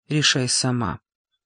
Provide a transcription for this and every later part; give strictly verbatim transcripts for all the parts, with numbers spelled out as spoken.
решай сама.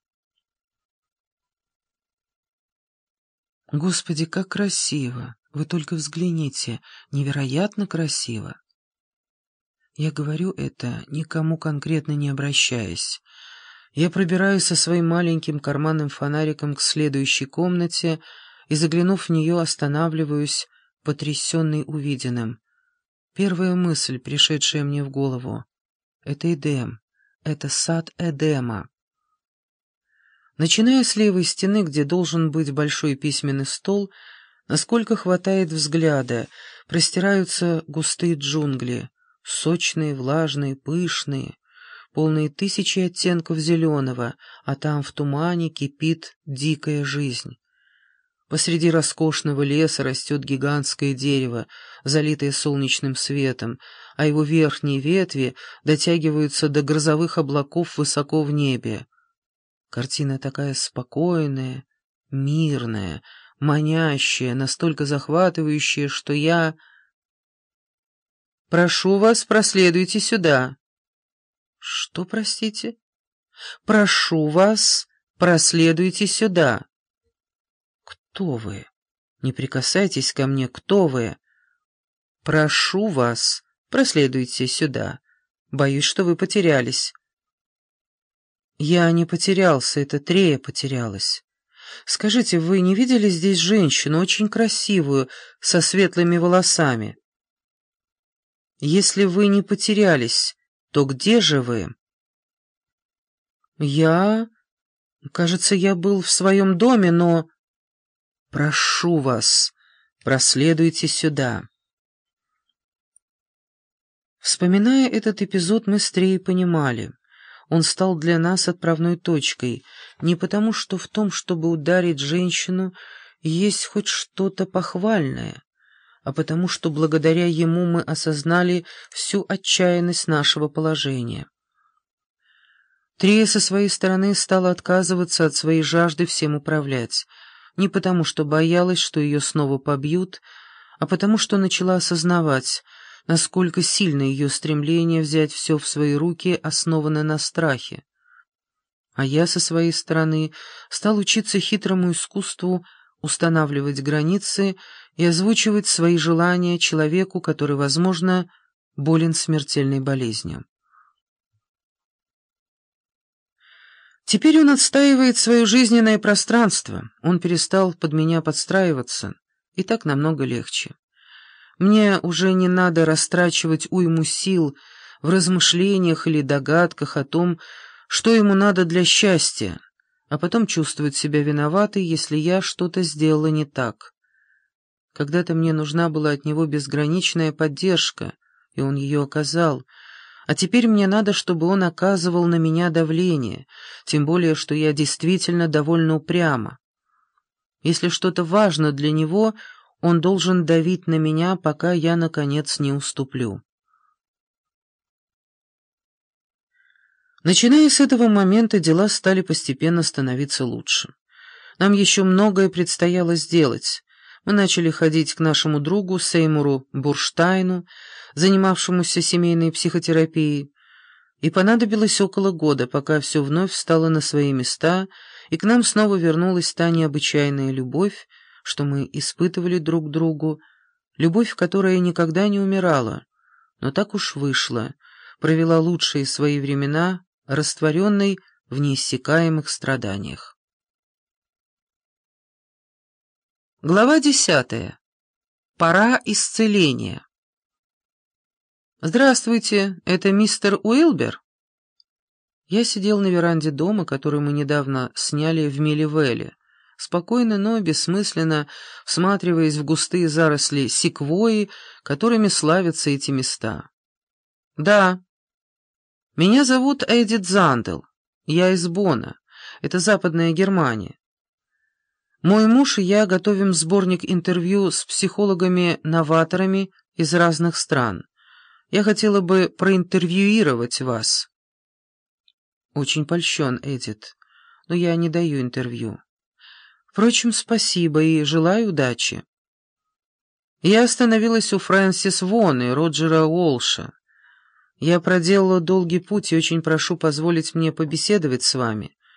Господи, как красиво! Вы только взгляните, невероятно красиво. Я говорю это, никому конкретно не обращаясь. Я пробираюсь со своим маленьким карманным фонариком к следующей комнате и, заглянув в нее, останавливаюсь, потрясенный увиденным. Первая мысль, пришедшая мне в голову — это Эдем, это сад Эдема. Начиная с левой стены, где должен быть большой письменный стол, насколько хватает взгляда, простираются густые джунгли, сочные, влажные, пышные, полные тысячи оттенков зеленого, а там в тумане кипит дикая жизнь. Посреди роскошного леса растет гигантское дерево, залитое солнечным светом, а его верхние ветви дотягиваются до грозовых облаков высоко в небе. Картина такая спокойная, мирная, манящая, настолько захватывающая, что я... «Прошу вас, проследуйте сюда». «Что, простите?» «Прошу вас, проследуйте сюда». «Кто вы? Не прикасайтесь ко мне, кто вы?» «Прошу вас, проследуйте сюда. Боюсь, что вы потерялись». «Я не потерялся, это Трея потерялась. Скажите, вы не видели здесь женщину, очень красивую, со светлыми волосами?» «Если вы не потерялись, то где же вы?» «Я... Кажется, я был в своем доме, но...» «Прошу вас, проследуйте сюда». Вспоминая этот эпизод, мы с Треей понимали. Он стал для нас отправной точкой, не потому что в том, чтобы ударить женщину, есть хоть что-то похвальное, а потому что благодаря ему мы осознали всю отчаянность нашего положения. Трея со своей стороны стала отказываться от своей жажды всем управлять, не потому что боялась, что ее снова побьют, а потому что начала осознавать, насколько сильно ее стремление взять все в свои руки основано на страхе. А я со своей стороны стал учиться хитрому искусству устанавливать границы и озвучивать свои желания человеку, который, возможно, болен смертельной болезнью. Теперь он отстаивает свое жизненное пространство, он перестал под меня подстраиваться, и так намного легче. Мне уже не надо растрачивать уйму сил в размышлениях или догадках о том, что ему надо для счастья, а потом чувствовать себя виноватой, если я что-то сделала не так. Когда-то мне нужна была от него безграничная поддержка, и он ее оказал, а теперь мне надо, чтобы он оказывал на меня давление, тем более, что я действительно довольно упряма. Если что-то важно для него, он должен давить на меня, пока я, наконец, не уступлю. Начиная с этого момента, дела стали постепенно становиться лучше. Нам еще многое предстояло сделать. Мы начали ходить к нашему другу Сеймуру Бурштайну, занимавшемуся семейной психотерапией, и понадобилось около года, пока все вновь встало на свои места, и к нам снова вернулась та необычайная любовь, что мы испытывали друг к другу, любовь, которая никогда не умирала, но так уж вышло, провела лучшие свои времена, растворенной в неиссякаемых страданиях. Глава десятая. Пора исцеления. «Здравствуйте, это мистер Уилбер?» Я сидел на веранде дома, который мы недавно сняли в Милливелле, спокойно, но бессмысленно всматриваясь в густые заросли секвойи, которыми славятся эти места. «Да. Меня зовут Эдит Зандел. Я из Бонна. Это Западная Германия. Мой муж и я готовим сборник интервью с психологами-новаторами из разных стран. Я хотела бы проинтервьюировать вас». «Очень польщен, Эдит, но я не даю интервью. Впрочем, спасибо и желаю удачи». Я остановилась у Фрэнсис Вон и Роджера Уолша. Я проделала долгий путь и очень прошу позволить мне побеседовать с вами.